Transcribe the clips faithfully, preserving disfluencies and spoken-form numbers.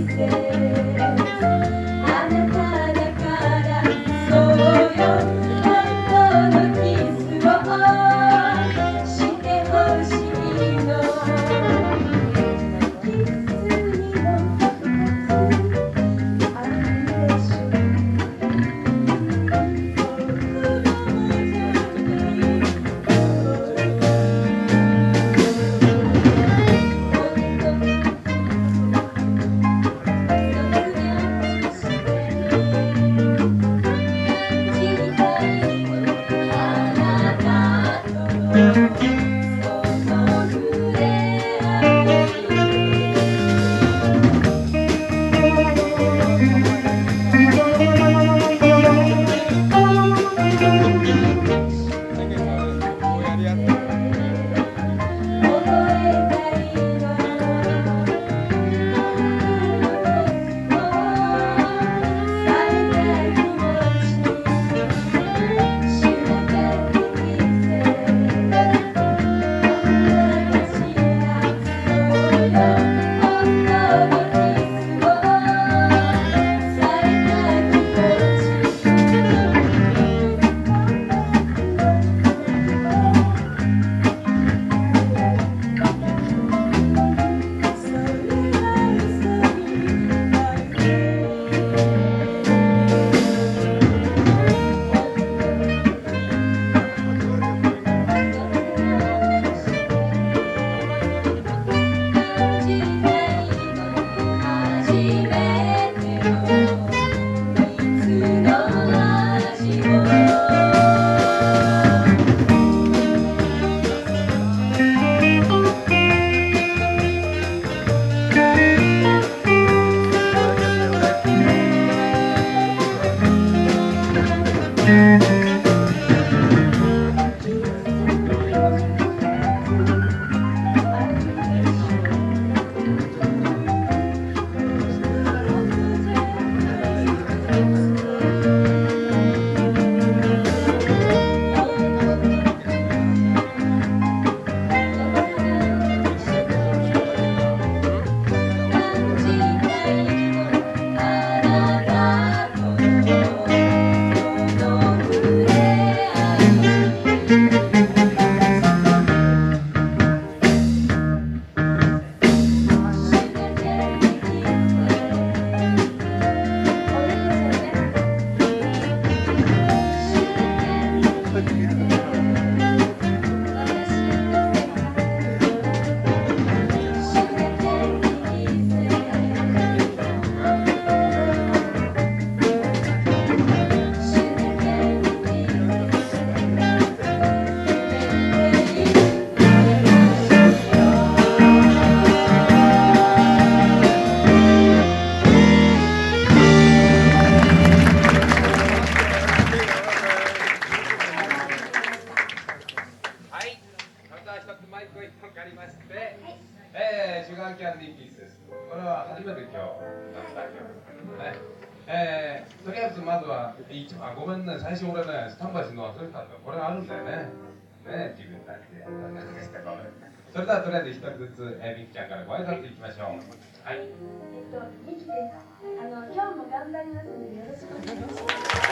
あ、ごめんね、最初俺ね、スタンバイするの忘れてたんだ。これあるんだよね。ね、自分たちでやったんですけど。それではとりあえず一人ずつ、えー、みきちゃんからご挨拶いきましょう。はい。えっと、みきです。あの、今日も頑張りますので、よろしくお願いします。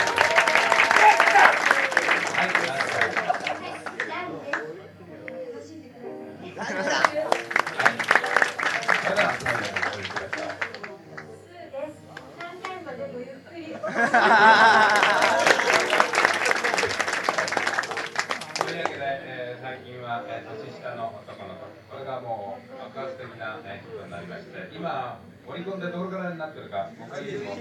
はい、はい、 ランです。教えてください。はい。 それでは、最後にお呼びください。 スーです。さんかいまでごゆっくり。 というわけで、えー、最近は、えー、年下の男の子、これがもう爆発的な、えー、人になりまして、今、オリコンでどれくらいになってるか、もう一回言うと、はい、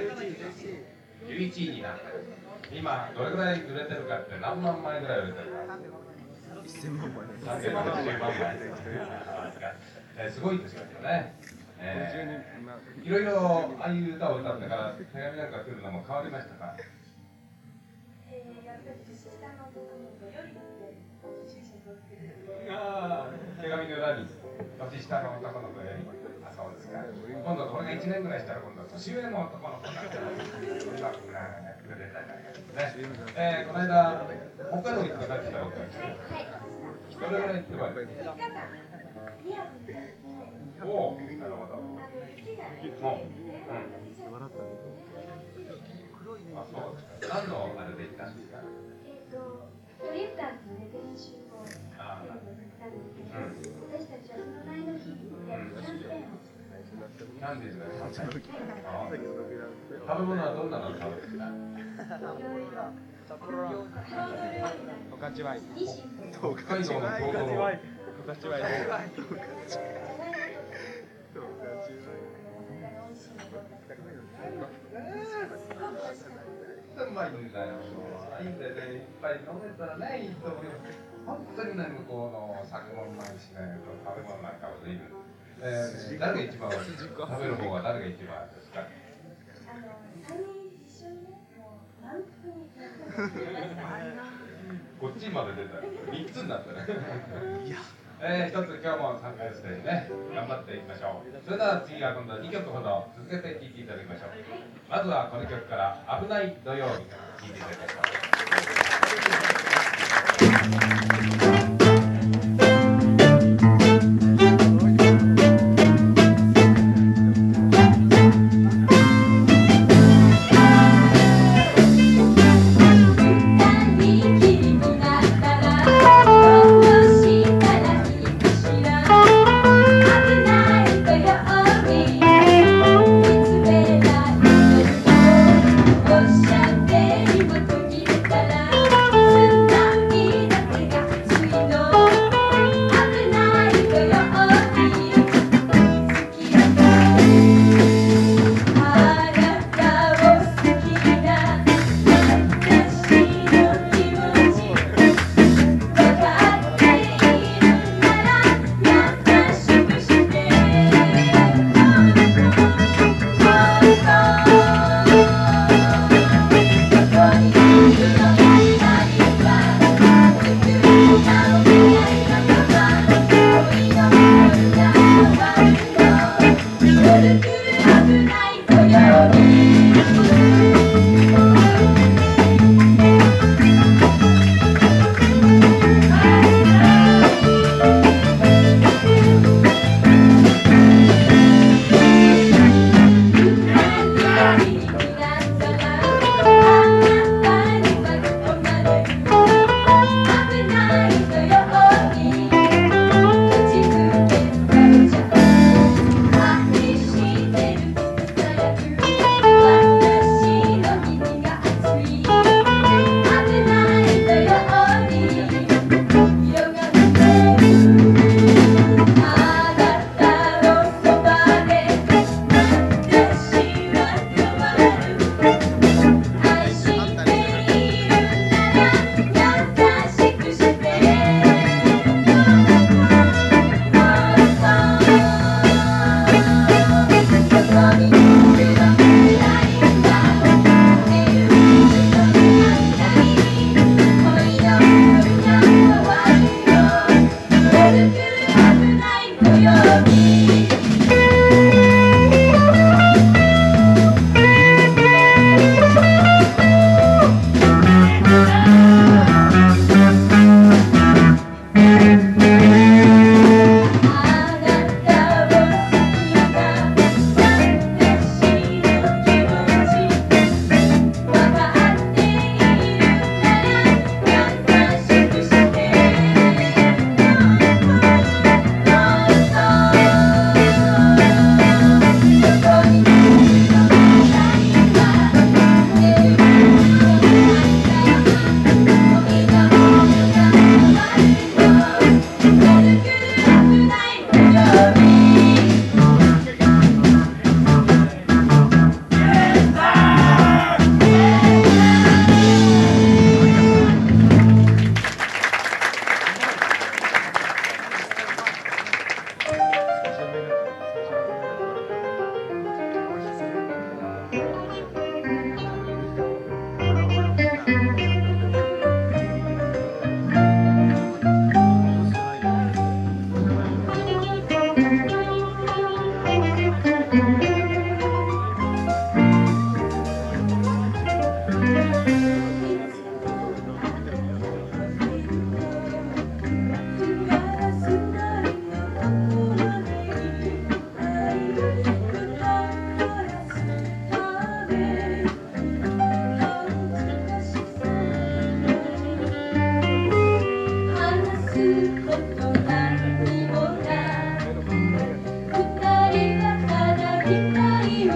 じゅういちいになってる。今、どれくらい売れてるかって何万枚ぐらい売れてるか。せんまんまい。さんぜんろくじゅうまんまい。えー、すごいですよね。えー、いろいろああいう歌を歌ってから手紙なんか来るのも変わりましたか？ えー、やっぱり年下の男の子よりって写真撮ってる。 ああ、手紙の裏に年下の男の子より。あ、そうですか。今度これがいちねんぐらいしたら今度は年上の男の子になってそんなふうなくれたりね。えー、この間北海道に行って帰ってきたわけですけど、どれぐらい行ってまいりました？ おお、なるほど。もう、うん。あ、そうですか。何のあれで行ったんですか。 えっと、トリエッターズで練習をテレビで行ったんですけど、私たちはその前の日でキャンペーンをしました。 キャンディーズがキャンペーン。食べ物はどんなの食べてた？ いろいろ。 札幌の十勝ワイン。 北海道のトウモロコシ。 十勝ワイン。 うまいんだよ。いいんだよね。いっぱい飲めたらね、いいと思うよ。本当にね、向こうの酒もうまいしね、食べ物なんかも随分。えー、誰が一番食べる方は誰が一番ですか。 あの、さんにん一緒にね、もう満腹に。 こっちまで出た。三つになったね。いや。えー、一つ今日も参加してね、頑張っていきましょう。それでは次は今度はにきょくほど続けて聴いていただきましょう。まずはこの曲から危ない土曜日聴いていただきましょう。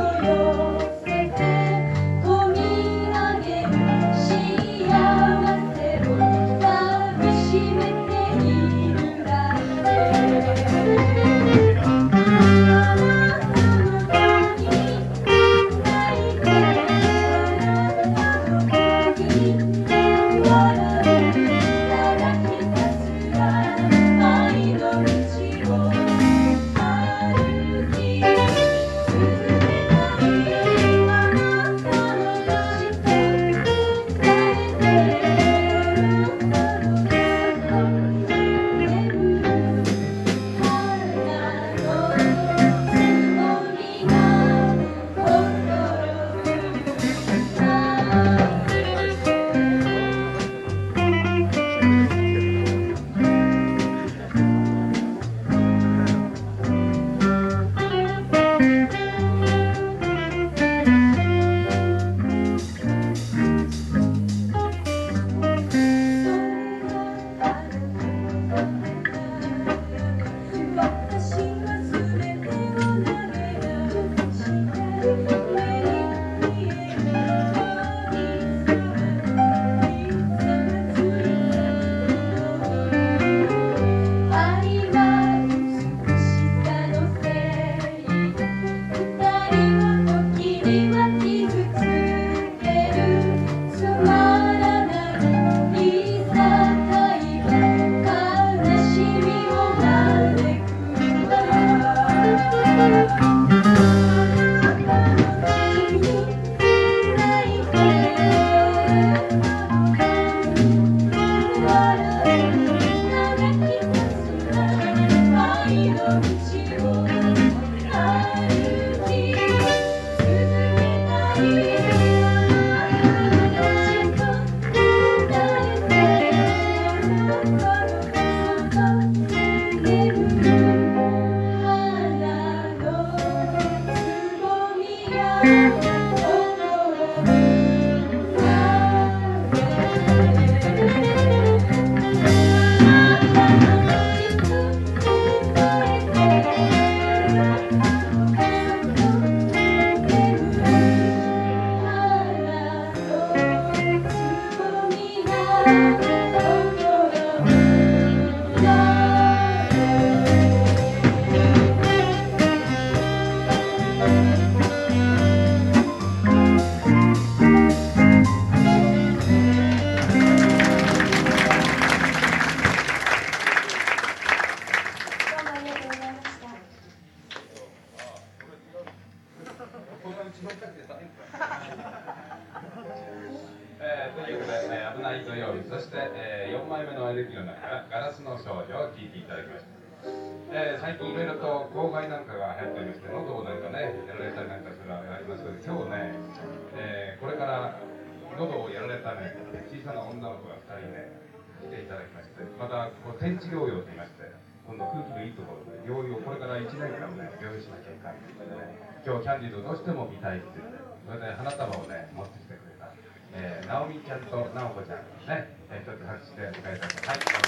えー、ということで、ね、危ない土曜日、そして、えー、よんまいめの エルピー の中からガラスの少女を聴いていただきました。えー、最近いろいろと公害なんかが流行っておりまして、喉をなんかね、やられたりなんかするのがありますけど、今日ね、えー、これから喉をやられたね、小さな女の子がふたりね、来ていただきまして、またこう天地療養と言いまして、今度空気のいいところで療養、これからいちねんかんね、療養しなきゃいけないということでね、今日キャンディードどうしても見たいって言って、それで花束をね、持ってきてくれた、えー、直美ちゃんと直子ちゃんね、えー、一つ拍手で迎えたいと思います。はい、どう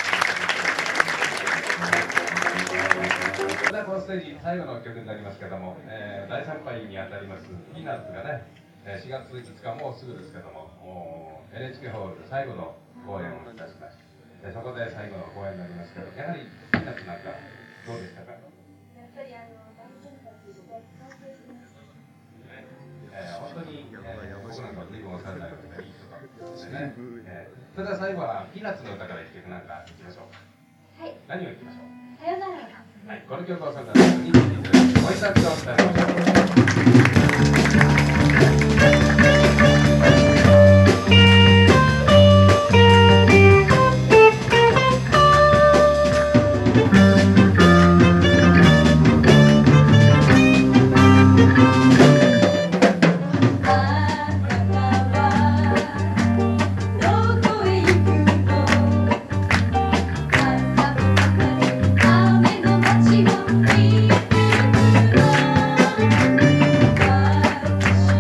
ぞ。それではこのステージ最後の曲になりますけども、えー、だいさんぱいにあたりますピーナッツがね、しがついつかもうすぐですけども、エヌエイチケー ホールで最後の公演をいたしました。そこで最後の公演になりますけど、やはりピーナッツなんかどうでしたか？ やっぱりあの大先輩として完成してます。 えー、本当に、えー、僕なんか随分お世話になりましたいい人ですね、えー。それでは最後はピーナッツの歌から一曲なんかいきましょうか。 はい。 何をいきましょう。 さよなら。 はい、この曲をそれではにじゅうにでご挨拶を伝えましょう。 「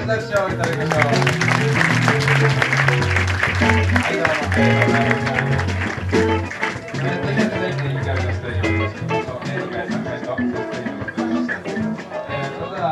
でご視聴いただきましょう。はい、どうもありがとうございました。えー、というわけで、にかいのステージをお送りしましょう。えー、にかい、さんかいとステージをお送りしました。えー、それでは、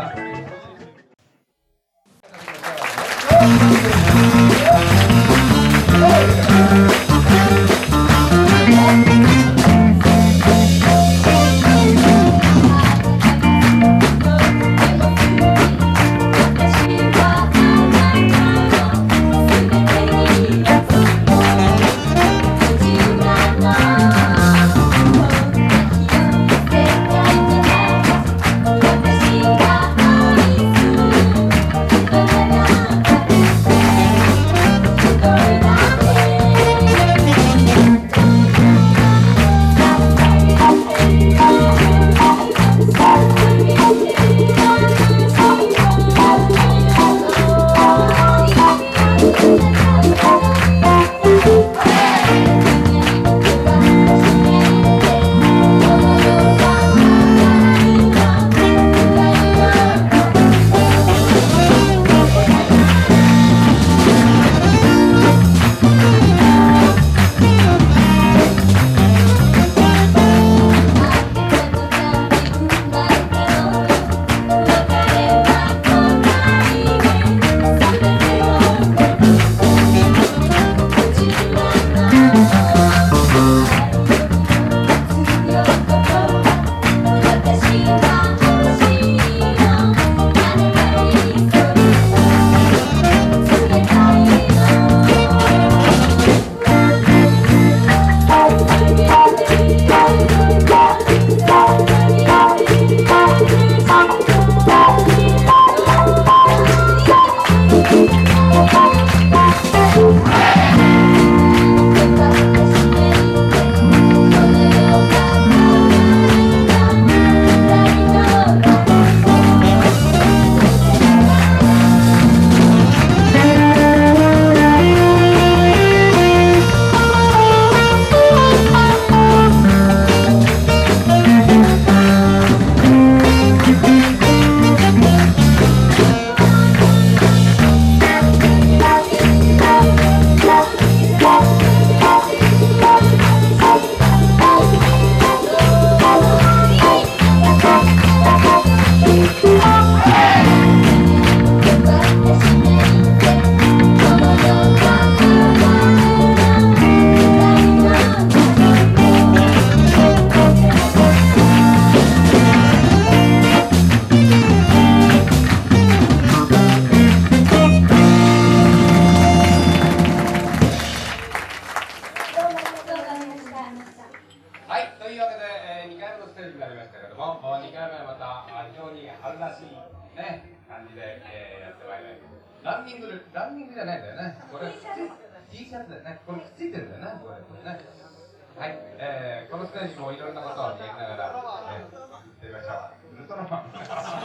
はい、というわけで、えー、にかいめのステージになりましたけども、にかいめはまた非常に春らしい、ね、感じで、えー、やってまいります。ランニング、ランニングじゃないんだよね。これ T シャツだよね。これくっついてるんだよね。これね。はい、えー、このステージもいろんなことをやりながら、えー、行ってみましょう。ウルトラマン。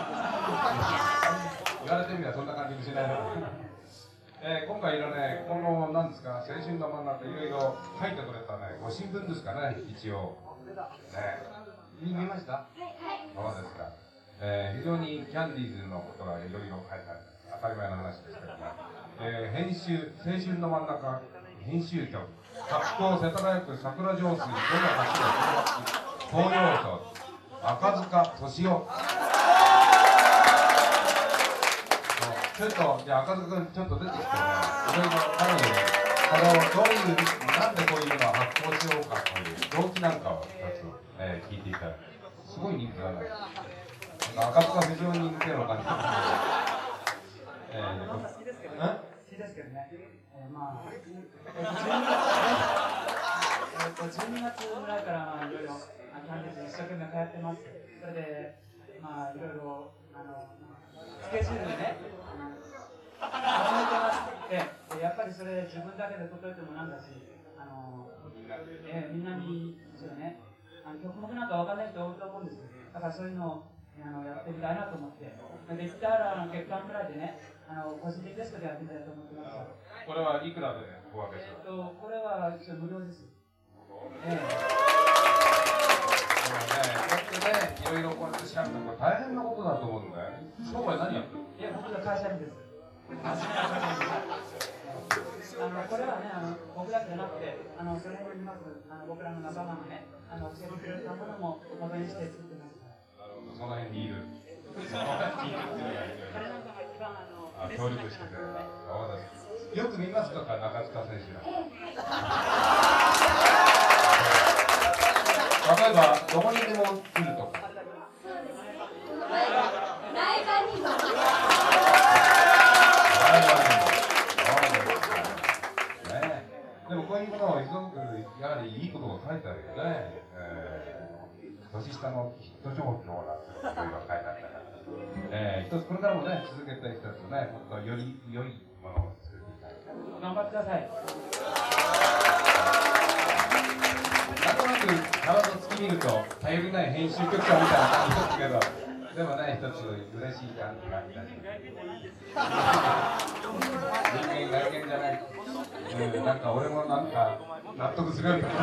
言われてみればそんな感じもしないの。えー、今回のね、このなんですか、青春の真ん中いろいろ書いてくれたね、ご新聞ですかね、一応。ね、見ました？はい。そうですか。えー、非常にキャンディーズのことがいろいろ書いてある。当たり前の話ですけども、えー、編集、青春の真ん中編集局、格好世田谷区桜上水ごのはちの東洋層、赤塚敏夫。ちょっと、じゃあ赤塚君ちょっと出てきてね、いろいろ彼女に、これをどういう、なんでこういうのを発行しようかという動機なんかを一つ、えー、聞いていただく。すごい人気がない。赤塚非常に人気なのかな。えー、好きですけどね。好きですけどね。えー、まあ、じゅうにがつぐらいからいろいろキャンディーズ一生懸命通ってます。それで、まあいろいろあのスケジュールね。始めてますで、やっぱりそれ自分だけで答えてもなんだし、あの、えー、みんなにですよね、あの曲目なんかわかんない人多いと思うんですよ。だからそういうのをあのやってみたいなと思って、できたら月間くらいでね、あの個人的テストでやってみたいと思ってます。これはいくらでお分けする？えっと、これは一応無料です。ええー。いろいろこうやって調べたら大変なことだと思うんだよ。商売何やってる？いや、僕が会社員です。 あのこれはね、あの僕だけじゃなくて、あのそれにいますあの僕らの仲間がね、あの教えてくれたものも元にして作ってます。 なるほど、その辺にいる。その辺にいるっていうのがいる。 彼なんかが一番あのあ、協力してくれた。そうです。よく見ますか、中塚選手。例えばどこにでも来るとか。 そうですね。この前はライバーにも。 ライバーにも。そうですね。でもこういうものをすごくやはりいいことを書いてあるよね。えー、年下のヒット状況なんていうのが書いてあったから。えー、一つこれからもね続けていきたいとね、もっとより良いものを作っていきたい。 頑張ってください。 なんとなく体を突き見ると頼りない編集局長みたいな感じですけど、でもね、一つ嬉しい感じがいたします。人間外見じゃない、うん、なんか俺もなんか納得するようにな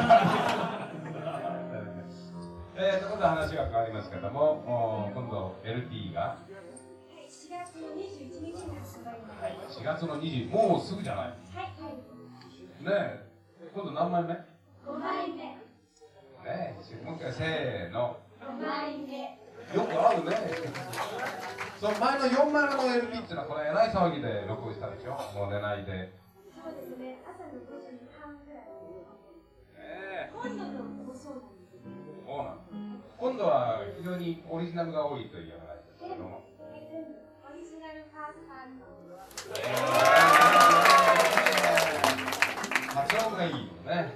えー、ということで話が変わりますけども、今度 エルティー がしがつのにじゅういちにちに発売になります。 しがつのにじゅう、もうすぐじゃない。 はい、はい。 ねえ、今度何枚目？ ごまいめ。 ねえ、もう一回せーの。 ごまいめ。 よくあるね。その前のよんまいめの エルピー っていうのはこれえらい騒ぎで録音したでしょ。もう寝ないで。 そうですね。朝のごじはんぐらい。 ねえ。 今度のご相談ですね。 そうなの。今度は非常にオリジナルが多いという話ですけども。 オリジナルパーツパート。 発音がいいよね。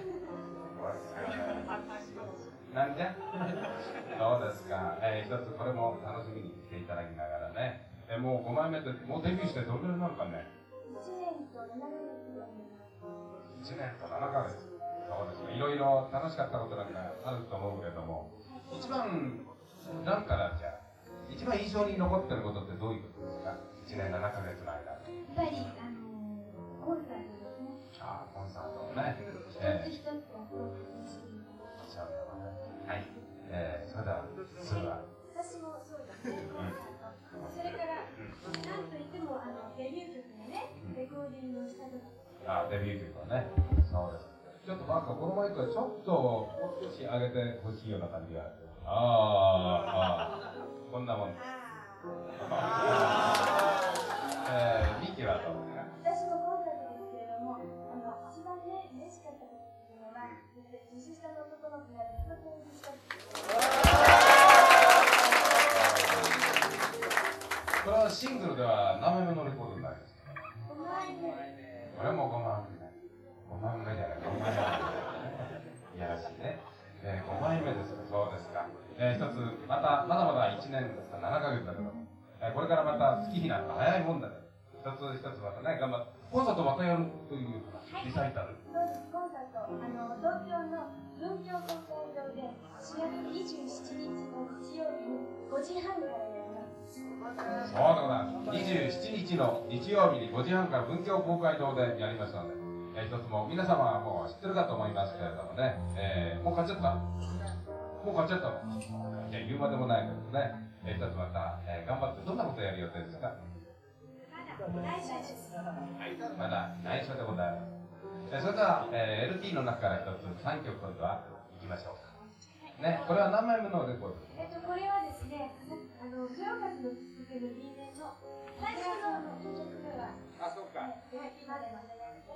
なんじゃそうですか、えー、一つこれも楽しみにしていただきながらね、えー、もうごまいめってもうデビューしてどれぐらいになるかね。 いちねんとななかげつ。 いちねんとななかげつ。そうですね、いろいろ楽しかったことなんかあると思うけれども、一番なんからじゃ一番印象に残ってることってどういうことですか。いちねんななかげつの間。 やっぱりあのー、コンサートですね。 ああ、コンサートね。 一えー、 つ一つをこう楽しみに。 そうだね。はい。えー、それではそれは。 私もそうですね。それからなんといってもあのデビュー曲でね、レコーディングをした時。 あ、デビュー曲はね。そうです。ちょっとなんかこのマイクはちょっと上げてほしいような感じが。ああ、ああ、こんなもんです。えー、ミキはどうですか。 私もコンサートですけれども、あの一番ね嬉しかったことっていうのは、年下の男の子がずっと演じた。 これはシングルでは何枚目のレコードになりますか。 ごまいめ。 これもごまいめ。ごまいめじゃない、ごまいめ。いやらしいね。えー、ごまいめです。そうですか。えー、一つまたまだまだいちねんですかななかげつだけども、えー、これからまた月日なんか早いもんだね。一つ一つまたね頑張ってコンサートまたやるというリサイタル。 そうです。コンサートあの東京の文京公会堂でしがつにじゅうしちにちの日曜日にごじはんからやります。 そうでございます。にじゅうしちにちの日曜日にごじはんから文京公会堂でやりますので、えー、一つも皆様はもう知ってるかと思いますけれどもね、えー、もう買っちゃった。もう買っちゃったの。いや言うまでもないけどね、えー、一つまた、えー、頑張ってどんなことをやる予定ですか。 まだ内緒です。 まだ内緒でございます。えー、それでは、えー、エルティー の中から一つさんきょく今度はいきましょうか。ね、これは何枚目のレコードですか。 えっとこれはですね、あの豊和のきっかけの B 面の最初の曲があ、そっか。 手書きまでまでやって、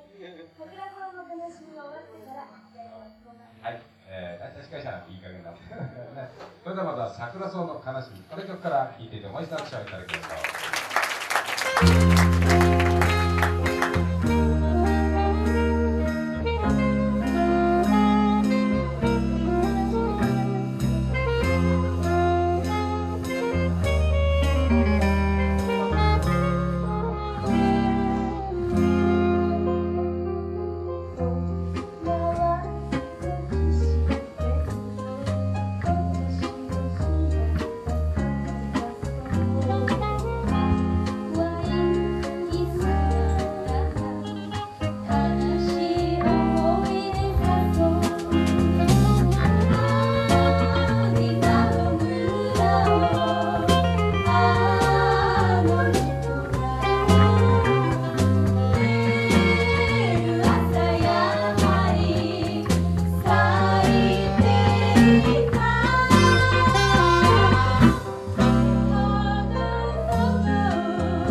桜川の悲しみが終わってからやります。 はい、えー、大体司会者なんていい加減なので、ね、それではまた桜草の悲しみ、この曲から聴いていてもう一度拍手をいただきましょう。 あ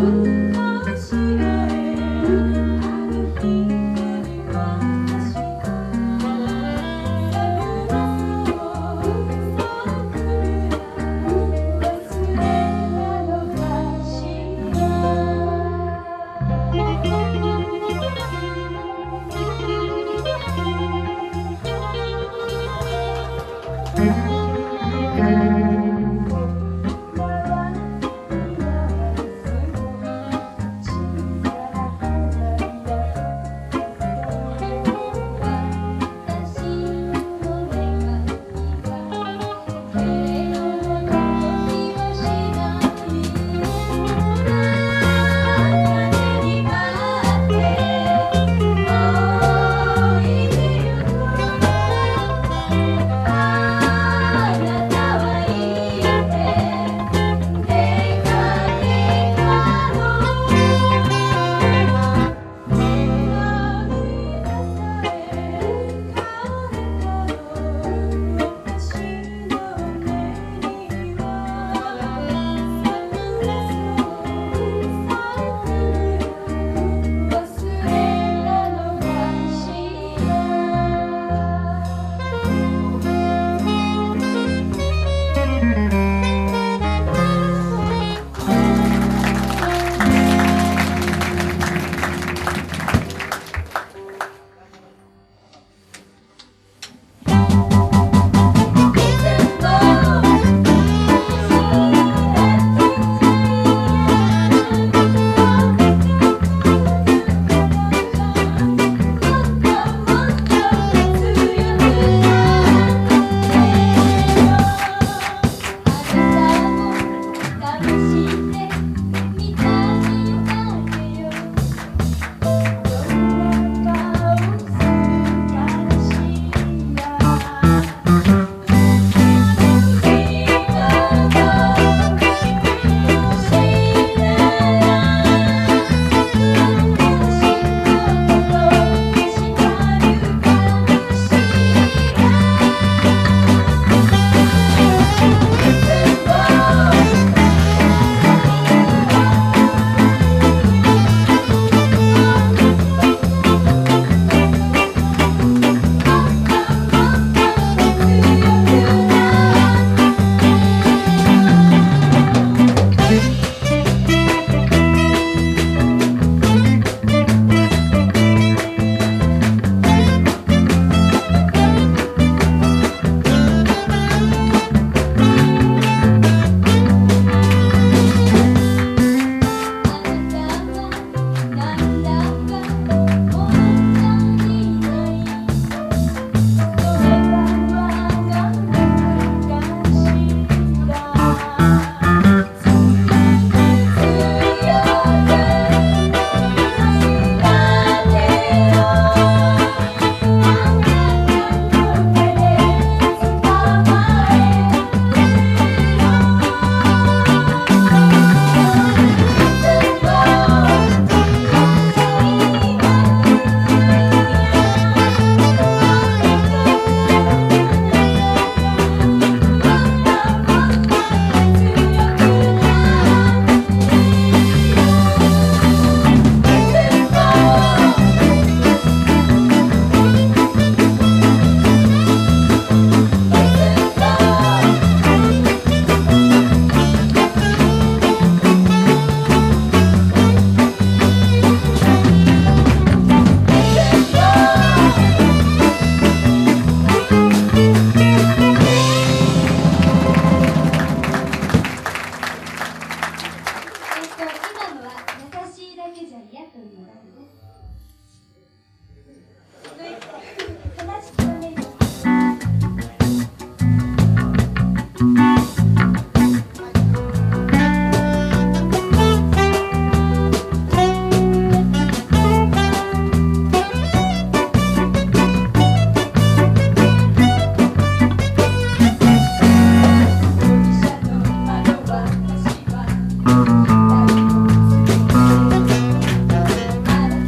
「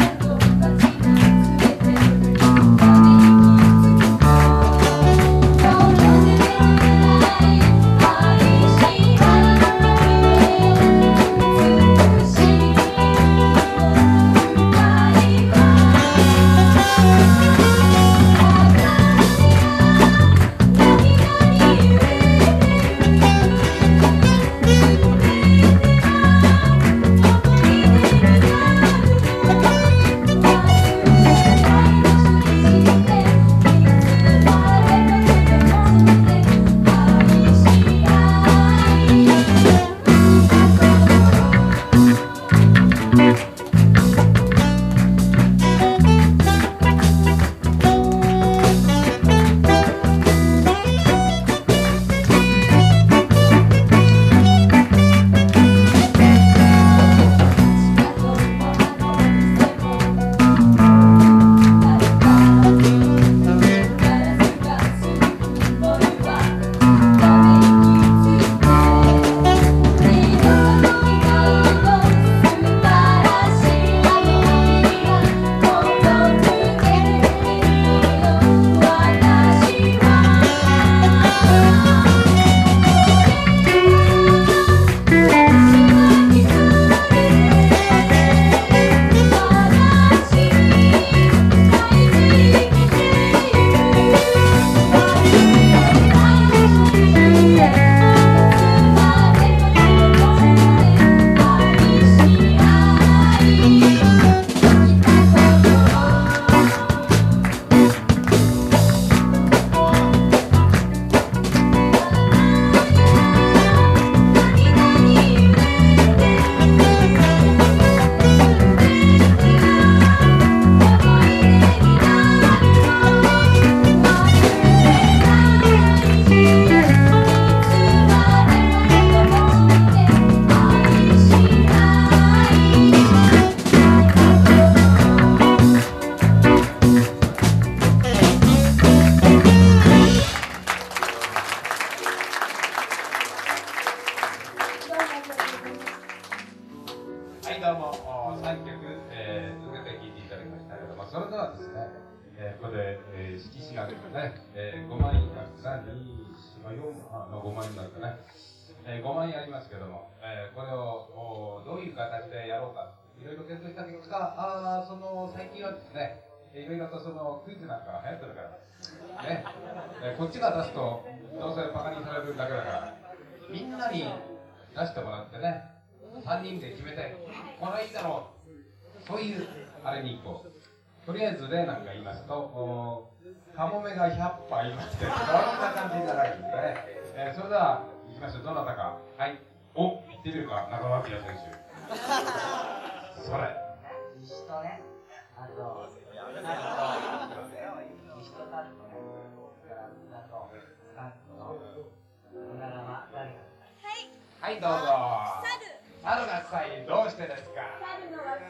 はいどうもさんきょく、えー、続けて聴いていただきましたけども、それではですね、えー、ここで、えー、七支楽のね、えー、ごまいになってなによんのごまいになってね、えー、ごまいありますけども、えー、これをどういう形でやろうかいろいろ検討した結果、あその最近はですね、いろいろとそのクイズなんかが流行ってるからね、えー、こっちが出すとどうせバカにされるだけだからみんなに出してもらってね、さんにんで決めてこれいいだろう、そういうあれに行こう。とりあえず例なんか言いますと、カモメがひゃっぱいいまして、こんな感じになられるんですね、えー、それでは行きましょう。どなたか、はい、お、行ってみるか、中川明選手。それ石とね、あと、あと、石とタットね、からだと、タットの、女玉、誰がはい、どうぞ。猿が臭い、どうしてですか。 猿の惑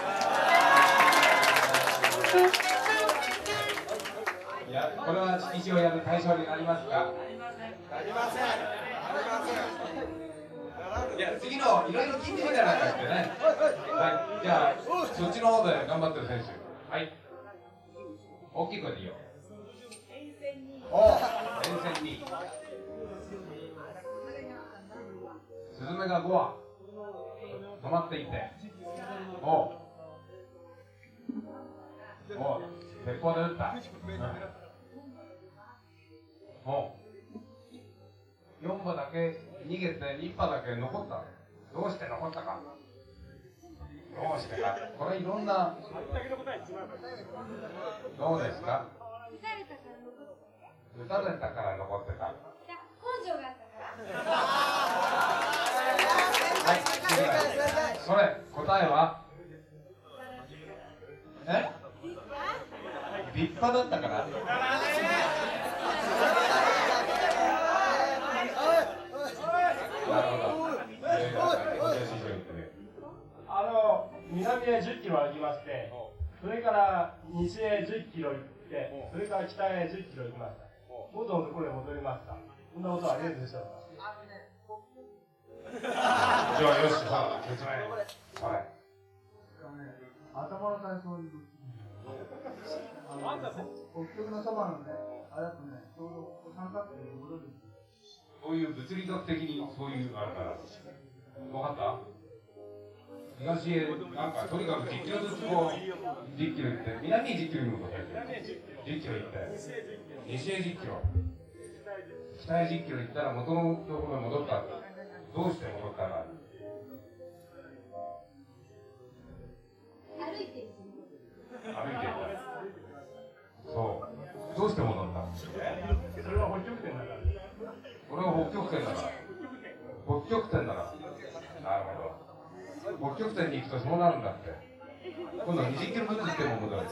いや、これは色紙をやる対象になりますか。 なりません。なりません。 いや、次のいろいろ聞いてみたらなんかってね。はい、じゃあ、そっちの方で頑張ってる選手。はい。大きい声でいいよ。お、連戦に。スズメがご羽止まっていて、おうおう鉄砲で撃った、うん、おうよん羽だけ逃げていち羽だけ残った。どうして残ったか、どうしてか、これいろんな、どうですか。撃たれたから残ってた。 根性があったから。 はい、それ答えはえ立派だったから。なるほど。 あの南へじゅっキロ歩きまして、それから西へじゅっキロ行って、それから北へじゅっキロ行きました。元のところへ戻りました。そんなことはあり得るでしょうか。 じゃあよし、さあ説明。はい。 頭の体操に北極のそばのね、あれだとね、ちょうど三角形に戻る。 こういう物理学的にそういうあれから分かった。東へなんかとにかくじゅっキロずつこうじゅっキロ行って、南へじゅっキロ行くのかじゅっキロ行って西へじゅっキロ北へじゅっキロ行ったら元のところへ戻った。どうして戻ったか。 歩いている。 歩いていた。そう。どうして戻った。 それは北極点だから。 これは北極点だから。北極点だから。なるほど。北極点に行くとそうなるんだって。今度はにじゅっキロずつ行っても戻る。よし。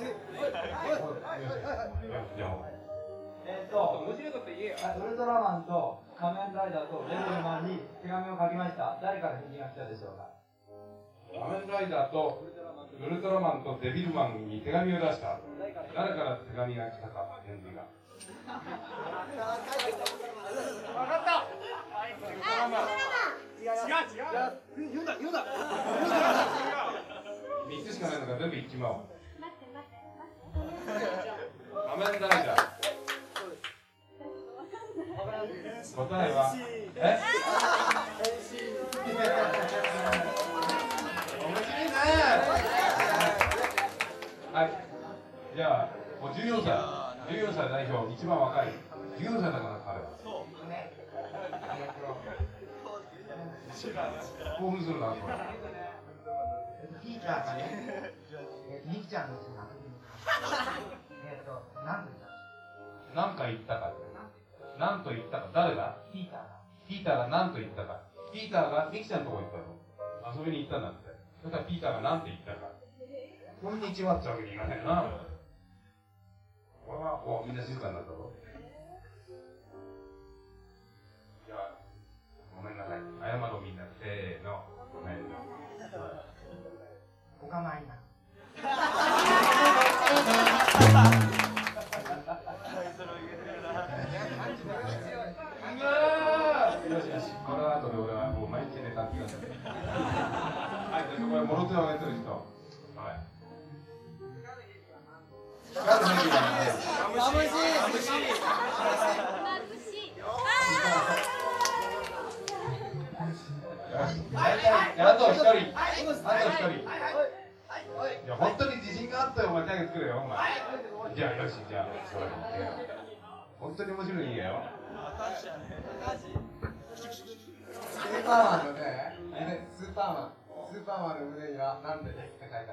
じゃあ。 えっと、ウルトラマンと仮面ライダーとデビルマンに手紙を書きました。誰から返事が来たでしょうか。 仮面ライダーとウルトラマンとデビルマンに手紙を出した。誰から手紙が来たか、返事が。 わかった。 あ、ウルトラマン。 違う違う。言うな言うな。 三つしかないのから全部言っちまおう。 待って待って待って。 仮面ライダー。答えはえ面白いね。はい、じゃあもうじゅうよんさいじゅうよんさい代表一番若いじゅうよんさいだから彼は興奮するなこれ。 ピーターがね、ミキちゃんの人がえっと、何と言った何か言ったかって何と言ったか。誰がピーターがピーターが何と言ったか。ピーターがミキちゃんのとこ行ったの。遊びに行ったんだって。そしたらピーターが何て言ったか。こんにちはってわけにいかないな。これはおみんな静かになったぞ。じゃあごめんなさい。謝ろうみんな。せーの。ごめんなさい。 お構いなく。よしよし、この後で俺はもう毎日ネタって言うんだ。はい、 そこでもろ手を挙げてる人。はい。光るヘビがね。 まぶしい。まぶしい。 あと一人。あと一人。いや、本当に自信があったよ、お前手作れよ、お前。じゃあ、よし、じゃあ、それ。本当に面白い家よ。 スーパーマンのね、スーパーマン、スーパーマンの胸には何でって書いてある。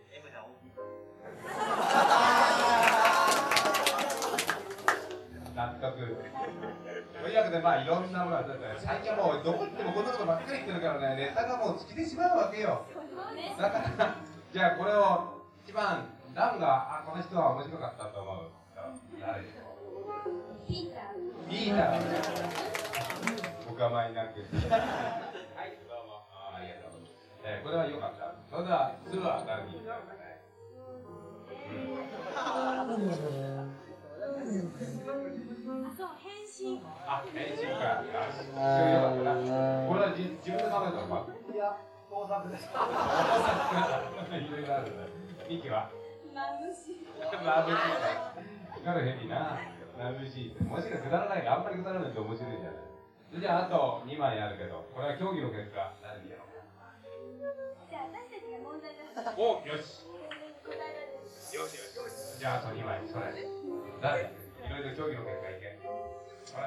納得。というわけで、まあいろんなものが出て、最近はもうどこ行ってもこんなことばっかり言ってるからね、ネタがもう尽きてしまうわけよ。だから、じゃあこれを一番ダウンが、あ、この人は面白かったと思う。誰でしょう？ ピーター。 ピーター。お構いなく。はい、どうも。あ、ありがとう。えー、これは良かった。それでは、ツアー誰に行ったのかね。 そう、変身。 あ、変身か。あ、それ良かったな。これはじ自分で考えたのか。 いや、工作です。 いろいろあるね。ミキは。 まぶしい。 まぶしい。光るヘビな。まぶしい。面白い。くだらない。あんまりくだらないと面白いんじゃない。じゃあ、あとにまいあるけど、これは競技の結果、何でやろう。 じゃあ、私たちが問題出す。 お、よし。よしよし。じゃあ、あとにまい。それ。誰？いろいろ競技の結果いけ。これ。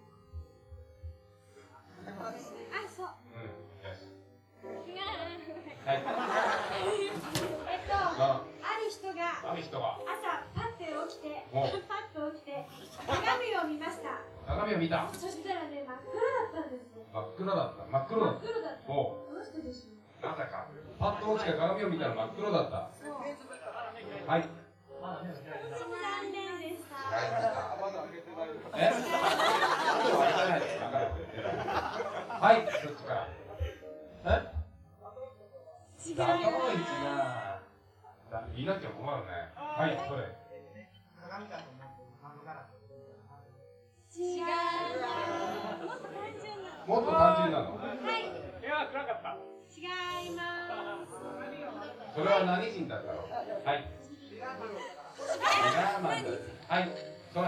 あ、そう。 うん。よし。 違う。 はい。 えっと、ある人がある人が朝パッて起きて、 おパッと起きて、鏡を見ました。 鏡を見た。 そしたらね、真っ暗だったんですよ。 真っ暗だった。真っ黒だった。 真っ黒だった。 おう。 どうしてでしょう。 なぜか。パッと起きて鏡を見たら真っ黒だった。 そう。 はい。 残念でした。 え？はい、そっちから。え？ 違い頭がます。 いいな。いなきゃ困るね。はい、それ。 鏡かと思って、窓ガラス。 違う。もっと単純な。 もっと単純なの。 はい。 いや、暗かった。 違います。 それは何人だったの？はい。ミラーマンです。はい、それ。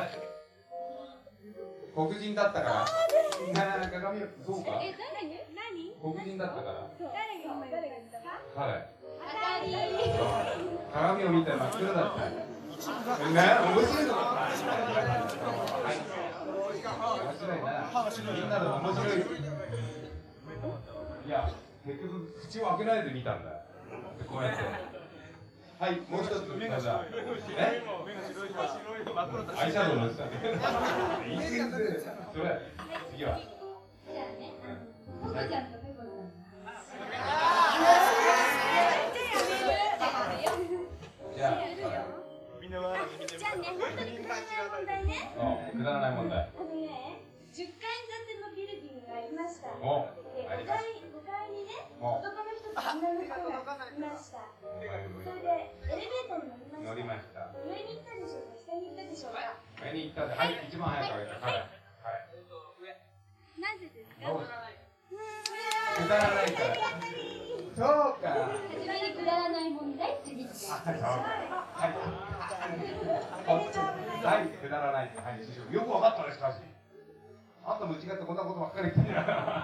黒人だったから。なあ、鏡を、そうか。 え、誰？何？ 黒人だったから。 誰が今言ったんですか？ 彼。 当たり。 鏡を見て真っ黒だった。ね、面白いの。はい。面白いな。みんなで面白い。いや、結局口を開けないで見たんだ。こうやって。はい、もう一つ。目が白い。え？アイシャドウの下ね。いいですね。それ。次は。 じゃあね、ポコちゃんとペコちゃん。 じゃあ、 じゃあね、本当にくだらない問題ね。 うん、くだらない問題。 あのね、じゅっかい建てのビルディングがありました。 お、 で、 あり 5 ます。 階、ごかいにね、 お男の人と女の人がいました。それで、エレベーターに乗りました。 乗りました。 上に行ったでしょうか、下に行ったでしょうか。 上に行ったで、はい、一番早く上げた。彼。はい。 なぜですか？ どうしてくだらないから。そうか。 はじめにくだらない問題、次次。 あ、そうか。はい。はい、くだらない。はい、師匠。よくわかったね、しかし。あんたも違ってこんなことばっかり言ってる。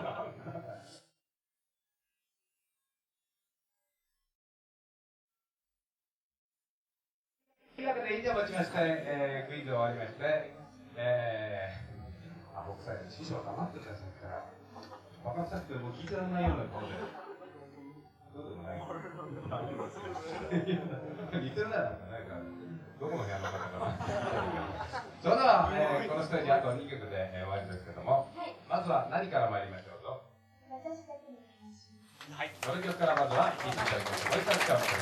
というわけで、以上をもちまして、えー、クイズ終わりまして、えー、あ、僕さ、師匠黙ってたさっきから、バカ臭くてもう聞いてらんないような顔で。そうでもない。似てるな、なんか、なんか、どこの部屋の方かな。それでは、えー、このステージあとにきょくで、えー、終わりですけども、 はい。 まずは何から参りましょうぞ。 私だけの話。 はい、その曲からまずは聴いていただきましょう。もう一回使う。